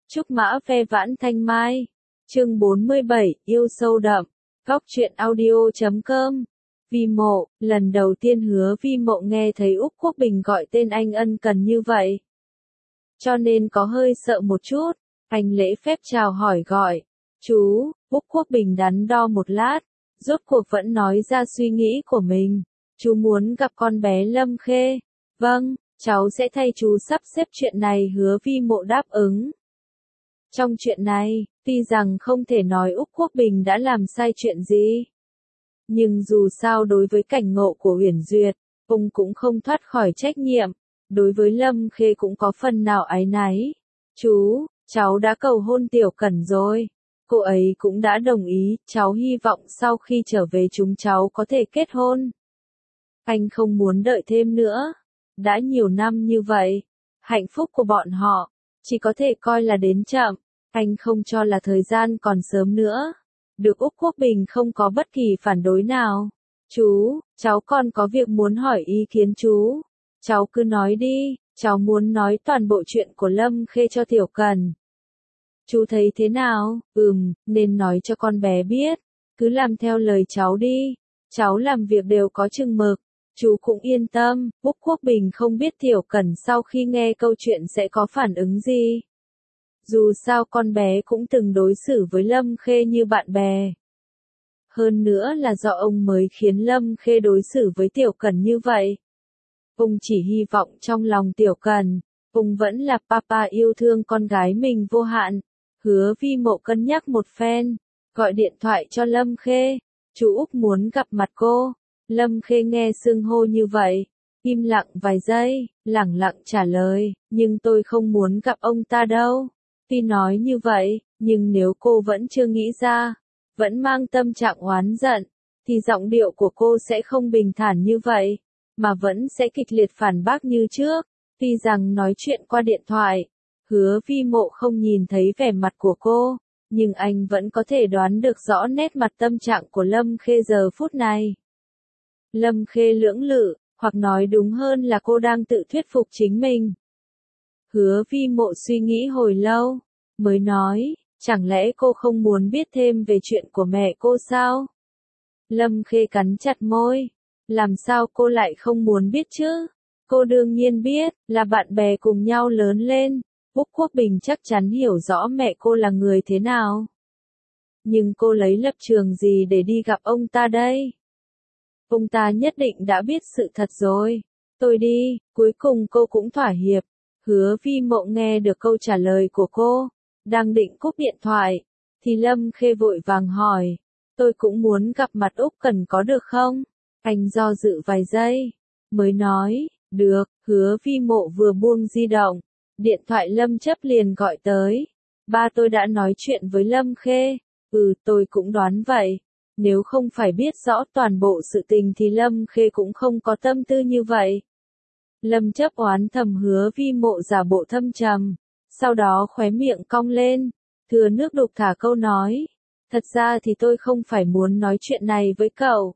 Trúc mã ve vãn thanh mai. Chương 47, yêu sâu đậm. Góc truyện audio.com. Vi Mộ, lần đầu tiên Hứa Vi Mộ nghe thấy Úc Quốc Bình gọi tên anh ân cần như vậy. Cho nên có hơi sợ một chút, anh lễ phép chào hỏi gọi. Chú, Úc Quốc Bình đắn đo một lát, rốt cuộc vẫn nói ra suy nghĩ của mình. Chú muốn gặp con bé Lâm Khê. Vâng, cháu sẽ thay chú sắp xếp chuyện này. Hứa Vi Mộ đáp ứng. Trong chuyện này, tuy rằng không thể nói Úc Quốc Bình đã làm sai chuyện gì. Nhưng dù sao đối với cảnh ngộ của Uyển Duyệt, ông cũng không thoát khỏi trách nhiệm. Đối với Lâm Khê cũng có phần nào áy náy. Chú, cháu đã cầu hôn Tiểu Cẩn rồi. Cô ấy cũng đã đồng ý, cháu hy vọng sau khi trở về chúng cháu có thể kết hôn. Anh không muốn đợi thêm nữa. Đã nhiều năm như vậy, hạnh phúc của bọn họ chỉ có thể coi là đến chậm. Anh không cho là thời gian còn sớm nữa. Được Úc Quốc Bình không có bất kỳ phản đối nào. Chú, cháu còn có việc muốn hỏi ý kiến chú. Cháu cứ nói đi, cháu muốn nói toàn bộ chuyện của Lâm Khê cho Tiểu Cẩn. Chú thấy thế nào? Nên nói cho con bé biết. Cứ làm theo lời cháu đi. Cháu làm việc đều có chừng mực. Chú cũng yên tâm, Úc Quốc Bình không biết Tiểu Cẩn sau khi nghe câu chuyện sẽ có phản ứng gì. Dù sao con bé cũng từng đối xử với Lâm Khê như bạn bè. Hơn nữa là do ông mới khiến Lâm Khê đối xử với Tiểu Cẩn như vậy. Ông chỉ hy vọng trong lòng Tiểu Cẩn, ông vẫn là papa yêu thương con gái mình vô hạn. Hứa Vi Mộ cân nhắc một phen, gọi điện thoại cho Lâm Khê. Chú Úc muốn gặp mặt cô. Lâm Khê nghe xưng hô như vậy, im lặng vài giây, lẳng lặng trả lời, nhưng tôi không muốn gặp ông ta đâu. Tuy nói như vậy, nhưng nếu cô vẫn chưa nghĩ ra, vẫn mang tâm trạng oán giận, thì giọng điệu của cô sẽ không bình thản như vậy, mà vẫn sẽ kịch liệt phản bác như trước. Tuy rằng nói chuyện qua điện thoại, Hứa Vi Mộ không nhìn thấy vẻ mặt của cô, nhưng anh vẫn có thể đoán được rõ nét mặt tâm trạng của Lâm Khê giờ phút này. Lâm Khê lưỡng lự, hoặc nói đúng hơn là cô đang tự thuyết phục chính mình. Hứa Vi Mộ suy nghĩ hồi lâu, mới nói, chẳng lẽ cô không muốn biết thêm về chuyện của mẹ cô sao? Lâm Khê cắn chặt môi, làm sao cô lại không muốn biết chứ? Cô đương nhiên biết, là bạn bè cùng nhau lớn lên, Úc Quốc Bình chắc chắn hiểu rõ mẹ cô là người thế nào. Nhưng cô lấy lập trường gì để đi gặp ông ta đây? Ông ta nhất định đã biết sự thật rồi. Tôi đi, cuối cùng cô cũng thỏa hiệp. Hứa Vi Mộ nghe được câu trả lời của cô, đang định cúp điện thoại, thì Lâm Khê vội vàng hỏi, tôi cũng muốn gặp mặt Úc Cẩn có được không? Anh do dự vài giây, mới nói, được. Hứa Vi Mộ vừa buông di động, điện thoại Lâm Chấp liền gọi tới. Ba tôi đã nói chuyện với Lâm Khê. Tôi cũng đoán vậy. Nếu không phải biết rõ toàn bộ sự tình thì Lâm Khê cũng không có tâm tư như vậy. Lâm Chấp oán thầm. Hứa Vi Mộ giả bộ thâm trầm, sau đó khóe miệng cong lên, thừa nước đục thả câu nói, thật ra thì tôi không phải muốn nói chuyện này với cậu.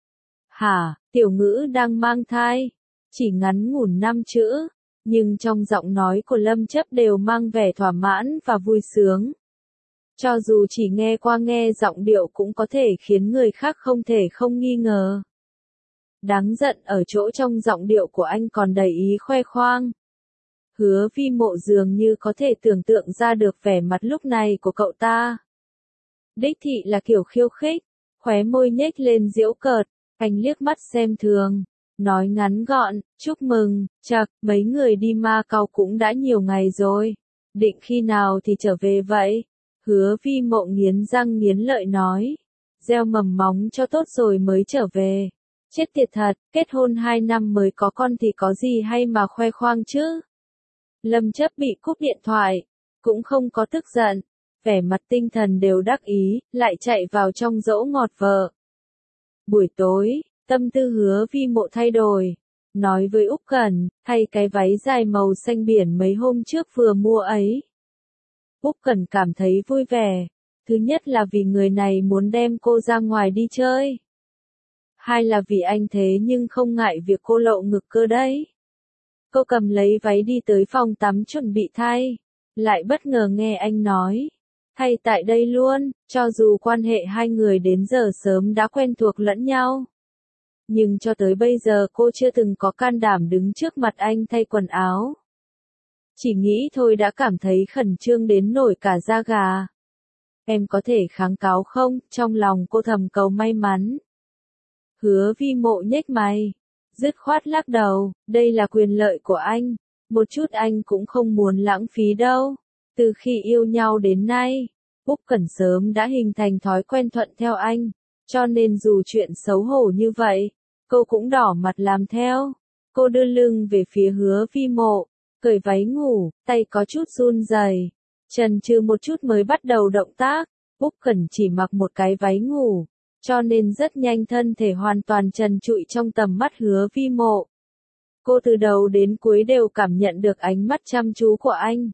Hả? Tiểu Ngữ đang mang thai? Chỉ ngắn ngủn 5 chữ, nhưng trong giọng nói của Lâm Chấp đều mang vẻ thỏa mãn và vui sướng. Cho dù chỉ nghe qua nghe giọng điệu cũng có thể khiến người khác không thể không nghi ngờ. Đáng giận ở chỗ trong giọng điệu của anh còn đầy ý khoe khoang. Hứa Vi Mộ dường như có thể tưởng tượng ra được vẻ mặt lúc này của cậu ta. Đích thị là kiểu khiêu khích, khóe môi nhếch lên giễu cợt, anh liếc mắt xem thường, nói ngắn gọn, chúc mừng, chậc, mấy người đi Macau cũng đã nhiều ngày rồi, định khi nào thì trở về vậy? Hứa Vi Mộ nghiến răng nghiến lợi nói, gieo mầm móng cho tốt rồi mới trở về. Chết tiệt thật, kết hôn 2 năm mới có con thì có gì hay mà khoe khoang chứ? Lâm Chấp bị cúp điện thoại, cũng không có tức giận, vẻ mặt tinh thần đều đắc ý, lại chạy vào trong dỗ ngọt vợ. Buổi tối, tâm tư Hứa Vi Mộ thay đổi, nói với Úc Cẩn, thay cái váy dài màu xanh biển mấy hôm trước vừa mua ấy. Úc Cẩn cảm thấy vui vẻ, thứ nhất là vì người này muốn đem cô ra ngoài đi chơi. Hai là vì anh thế nhưng không ngại việc cô lộ ngực cơ đấy. Cô cầm lấy váy đi tới phòng tắm chuẩn bị thay. lại bất ngờ nghe anh nói. Hay tại đây luôn, cho dù quan hệ hai người đến giờ sớm đã quen thuộc lẫn nhau. Nhưng cho tới bây giờ cô chưa từng có can đảm đứng trước mặt anh thay quần áo. Chỉ nghĩ thôi đã cảm thấy khẩn trương đến nổi cả da gà. Em có thể kháng cáo không? Trong lòng cô thầm cầu may mắn. Hứa Vi Mộ nhếch mày, dứt khoát lắc đầu, đây là quyền lợi của anh. Một chút anh cũng không muốn lãng phí đâu. Từ khi yêu nhau đến nay, Úc Cẩn sớm đã hình thành thói quen thuận theo anh. Cho nên dù chuyện xấu hổ như vậy, cô cũng đỏ mặt làm theo. Cô đưa lưng về phía Hứa Vi Mộ, cởi váy ngủ, tay có chút run rẩy. Chần chừ một chút mới bắt đầu động tác. Úc Cẩn chỉ mặc một cái váy ngủ, cho nên rất nhanh thân thể hoàn toàn trần trụi trong tầm mắt Hứa Vi Mộ. Cô từ đầu đến cuối đều cảm nhận được ánh mắt chăm chú của anh.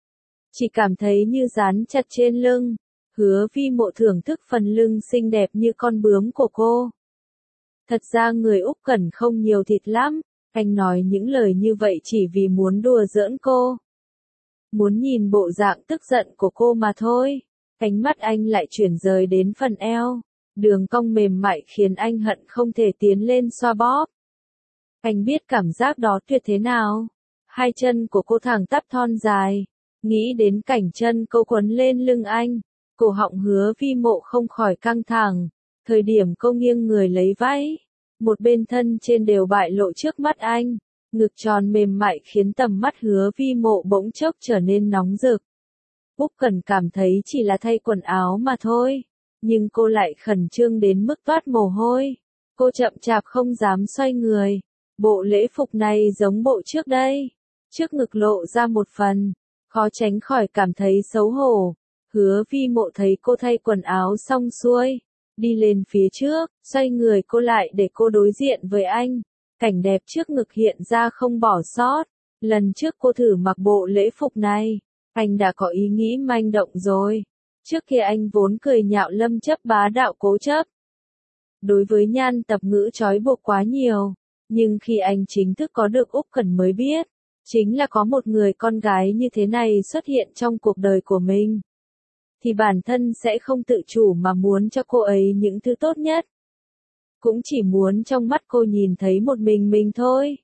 Chỉ cảm thấy như dán chặt trên lưng. Hứa Vi Mộ thưởng thức phần lưng xinh đẹp như con bướm của cô. Thật ra người Úc Cẩn không nhiều thịt lắm, anh nói những lời như vậy chỉ vì muốn đùa giỡn cô. Muốn nhìn bộ dạng tức giận của cô mà thôi. Ánh mắt anh lại chuyển rời đến phần eo. Đường cong mềm mại khiến anh hận không thể tiến lên xoa bóp. Anh biết cảm giác đó tuyệt thế nào. Hai chân của cô thẳng tắp thon dài. Nghĩ đến cảnh chân cô quấn lên lưng anh. Cổ họng Hứa Vi Mộ không khỏi căng thẳng. Thời điểm cô nghiêng người lấy váy, một bên thân trên đều bại lộ trước mắt anh. Ngực tròn mềm mại khiến tầm mắt Hứa Vi Mộ bỗng chốc trở nên nóng rực. Úc Cẩn cảm thấy chỉ là thay quần áo mà thôi. Nhưng cô lại khẩn trương đến mức toát mồ hôi. Cô chậm chạp không dám xoay người. Bộ lễ phục này giống bộ trước đây. Trước ngực lộ ra một phần. Khó tránh khỏi cảm thấy xấu hổ. Hứa Vi Mộ thấy cô thay quần áo xong xuôi. Đi lên phía trước, xoay người cô lại để cô đối diện với anh. Cảnh đẹp trước ngực hiện ra không bỏ sót. Lần trước cô thử mặc bộ lễ phục này, anh đã có ý nghĩ manh động rồi. Trước kia anh vốn cười nhạo Lâm Chấp bá đạo cố chấp. Đối với Nhan Tập Ngữ trói buộc quá nhiều. Nhưng khi anh chính thức có được Úc Cẩn mới biết, chính là có một người con gái như thế này xuất hiện trong cuộc đời của mình. Thì bản thân sẽ không tự chủ mà muốn cho cô ấy những thứ tốt nhất. Cũng chỉ muốn trong mắt cô nhìn thấy một mình thôi.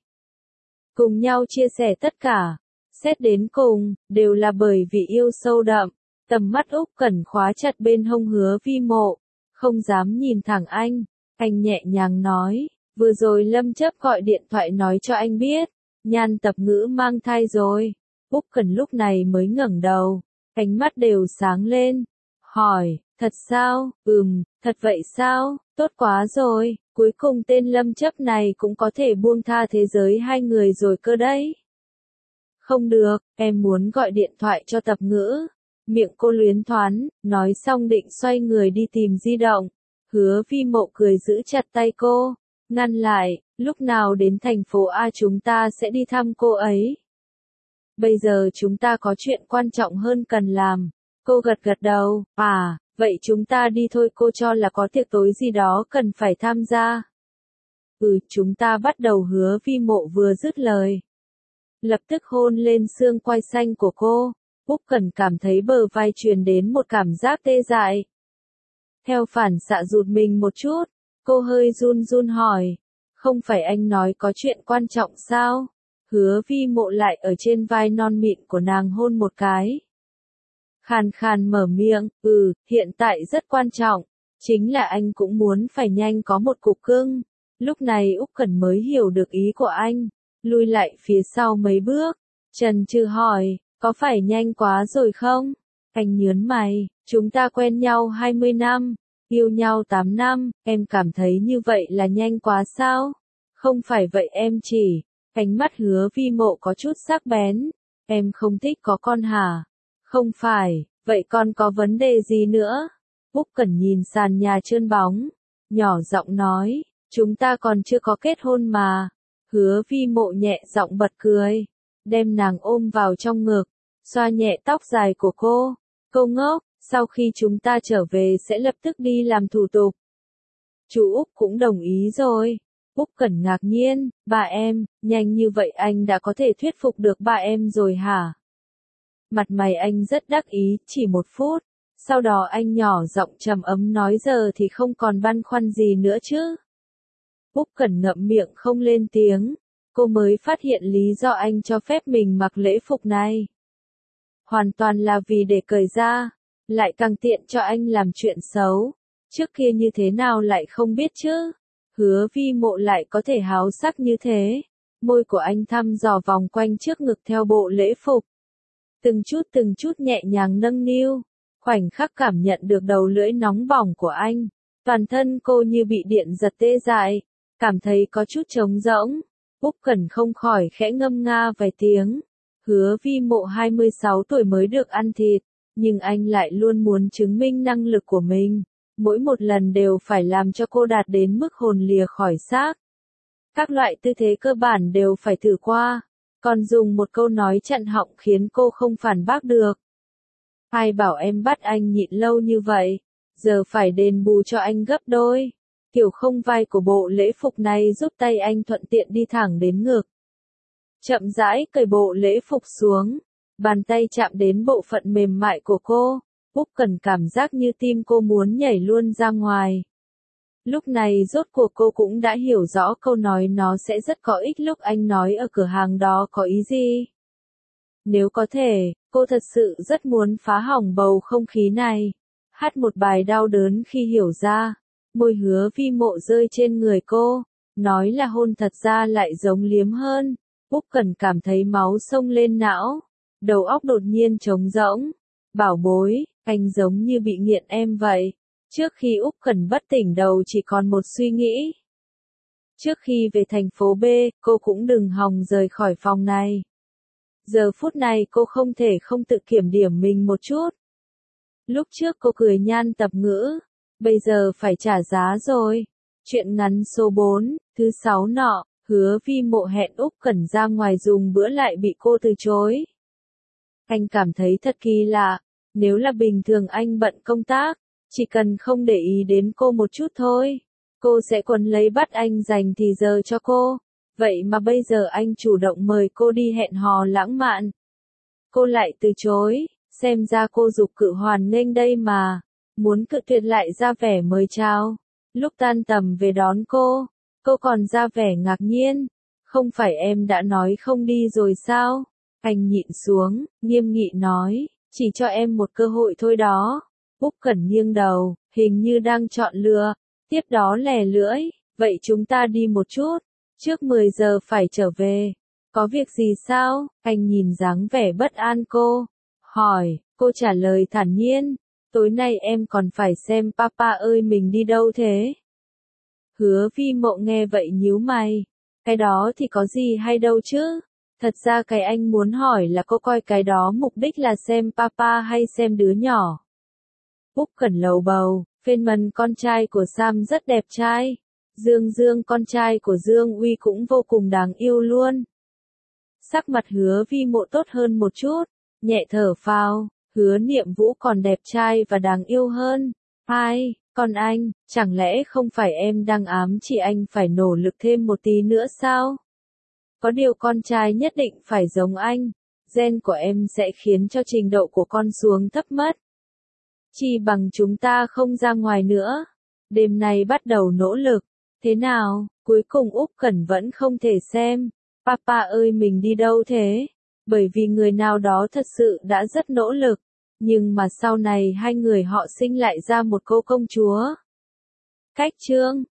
Cùng nhau chia sẻ tất cả. Xét đến cùng, đều là bởi vì yêu sâu đậm. Tầm mắt Úc Cẩn khóa chặt bên hông Hứa Vi Mộ. Không dám nhìn thẳng anh. Anh nhẹ nhàng nói, vừa rồi Lâm Chấp gọi điện thoại nói cho anh biết. Nhan Tập Ngữ mang thai rồi. Úc Cẩn lúc này mới ngẩng đầu. Ánh mắt đều sáng lên. Hỏi, thật sao? Thật vậy sao? Tốt quá rồi, cuối cùng tên Lâm Chấp này cũng có thể buông tha thế giới hai người rồi cơ đấy. Không được, em muốn gọi điện thoại cho Tập Ngữ. Miệng cô luyến thoán, nói xong định xoay người đi tìm di động. Hứa Vi Mộ cười giữ chặt tay cô, ngăn lại, lúc nào đến thành phố A chúng ta sẽ đi thăm cô ấy. Bây giờ chúng ta có chuyện quan trọng hơn cần làm. Cô gật đầu, vậy chúng ta đi thôi. Cô cho là có tiệc tối gì đó cần phải tham gia. Chúng ta bắt đầu. Hứa Vi Mộ vừa dứt lời, lập tức hôn lên xương quai xanh của cô. Úc Cẩn cảm thấy bờ vai truyền đến một cảm giác tê dại. Theo phản xạ rụt mình một chút, cô hơi run run hỏi, không phải anh nói có chuyện quan trọng sao? Hứa Vi Mộ lại ở trên vai non mịn của nàng hôn một cái. Khàn khàn mở miệng, hiện tại rất quan trọng, chính là anh cũng muốn phải nhanh có một cục cưng. Lúc này Úc Cẩn mới hiểu được ý của anh, lùi lại phía sau mấy bước, chần chừ hỏi, có phải nhanh quá rồi không? Anh nhướng mày, chúng ta quen nhau 20 năm, yêu nhau 8 năm, em cảm thấy như vậy là nhanh quá sao? Không phải vậy em chỉ. Ánh mắt Hứa Vi Mộ có chút sắc bén. Em không thích có con hả? Không phải, vậy con có vấn đề gì nữa? Úc Cẩn nhìn sàn nhà trơn bóng, nhỏ giọng nói, chúng ta còn chưa có kết hôn mà. Hứa Vi Mộ nhẹ giọng bật cười, đem nàng ôm vào trong ngực, xoa nhẹ tóc dài của cô. Cô ngốc, sau khi chúng ta trở về sẽ lập tức đi làm thủ tục. Chú Úc cũng đồng ý rồi. Úc Cẩn ngạc nhiên, ba em, nhanh như vậy anh đã có thể thuyết phục được ba em rồi hả? Mặt mày anh rất đắc ý, chỉ 1 phút. Sau đó anh nhỏ giọng trầm ấm nói giờ thì không còn băn khoăn gì nữa chứ. Úc Cẩn ngậm miệng không lên tiếng. Cô mới phát hiện lý do anh cho phép mình mặc lễ phục này. Hoàn toàn là vì để cởi ra, lại càng tiện cho anh làm chuyện xấu. Trước kia như thế nào lại không biết chứ. Hứa Vi Mộ lại có thể háo sắc như thế. Môi của anh thăm dò vòng quanh trước ngực theo bộ lễ phục. Từng chút nhẹ nhàng nâng niu. Khoảnh khắc cảm nhận được đầu lưỡi nóng bỏng của anh. Toàn thân cô như bị điện giật tê dại. Cảm thấy có chút trống rỗng. Úc Cẩn không khỏi khẽ ngâm nga vài tiếng. Hứa Vi Mộ 26 tuổi mới được ăn thịt. Nhưng anh lại luôn muốn chứng minh năng lực của mình. Mỗi một lần đều phải làm cho cô đạt đến mức hồn lìa khỏi xác. Các loại tư thế cơ bản đều phải thử qua. Còn dùng một câu nói chặn họng khiến cô không phản bác được. Ai bảo em bắt anh nhịn lâu như vậy, giờ phải đền bù cho anh gấp đôi. Kiểu không vai của bộ lễ phục này giúp tay anh thuận tiện đi thẳng đến ngực. Chậm rãi cởi bộ lễ phục xuống, bàn tay chạm đến bộ phận mềm mại của cô. Úc Cẩn cảm giác như tim cô muốn nhảy luôn ra ngoài. Lúc này rốt cuộc cô cũng đã hiểu rõ câu nói nó sẽ rất có ích lúc anh nói ở cửa hàng đó có ý gì. Nếu có thể, cô thật sự rất muốn phá hỏng bầu không khí này. Hát một bài đau đớn khi hiểu ra. Môi Hứa Vi Mộ rơi trên người cô. Nói là hôn thật ra lại giống liếm hơn. Úc Cẩn cảm thấy máu xông lên não. Đầu óc đột nhiên trống rỗng. Bảo bối, anh giống như bị nghiện em vậy. Trước khi Úc Cẩn bất tỉnh đầu chỉ còn một suy nghĩ. Trước khi về thành phố B, cô cũng đừng hòng rời khỏi phòng này. Giờ phút này cô không thể không tự kiểm điểm mình một chút. Lúc trước cô cười nhan tập ngữ, bây giờ phải trả giá rồi. Chuyện ngắn số 4, thứ 6 nọ, Hứa Vi Mộ hẹn Úc Cẩn ra ngoài dùng bữa lại bị cô từ chối. Anh cảm thấy thật kỳ lạ, nếu là bình thường anh bận công tác, chỉ cần không để ý đến cô một chút thôi, cô sẽ quấn lấy bắt anh dành thì giờ cho cô. Vậy mà bây giờ anh chủ động mời cô đi hẹn hò lãng mạn. Cô lại từ chối, xem ra cô giục cự hoàn nghênh đây mà. Muốn cự tuyệt lại ra vẻ mời chào. Lúc tan tầm về đón cô còn ra vẻ ngạc nhiên. Không phải em đã nói không đi rồi sao? Anh nhịn xuống, nghiêm nghị nói, chỉ cho em một cơ hội thôi đó. Úc Cẩn nghiêng đầu, hình như đang chọn lựa. Tiếp đó lè lưỡi, vậy chúng ta đi một chút. Trước 10 giờ phải trở về. Có việc gì sao? Anh nhìn dáng vẻ bất an cô. Hỏi, cô trả lời thản nhiên. Tối nay em còn phải xem Papa ơi mình đi đâu thế? Hứa Vi Mộ nghe vậy nhíu mày. Cái đó thì có gì hay đâu chứ? Thật ra cái anh muốn hỏi là cô coi cái đó mục đích là xem Papa hay xem đứa nhỏ. Úc Cẩn lầu bầu, Feynman con trai của Sam rất đẹp trai. Dương con trai của Dương Uy cũng vô cùng đáng yêu luôn. Sắc mặt Hứa Vi Mộ tốt hơn một chút, nhẹ thở phào, Hứa Niệm Vũ còn đẹp trai và đáng yêu hơn. Ai, còn anh, chẳng lẽ không phải em đang ám chỉ anh phải nỗ lực thêm một tí nữa sao? Có điều con trai nhất định phải giống anh, gen của em sẽ khiến cho trình độ của con xuống thấp mất. Chỉ bằng chúng ta không ra ngoài nữa, đêm nay bắt đầu nỗ lực. Thế nào, cuối cùng Úc Cẩn vẫn không thể xem. Papa ơi mình đi đâu thế? Bởi vì người nào đó thật sự đã rất nỗ lực. Nhưng mà sau này hai người họ sinh lại ra một cô công chúa. Cách chương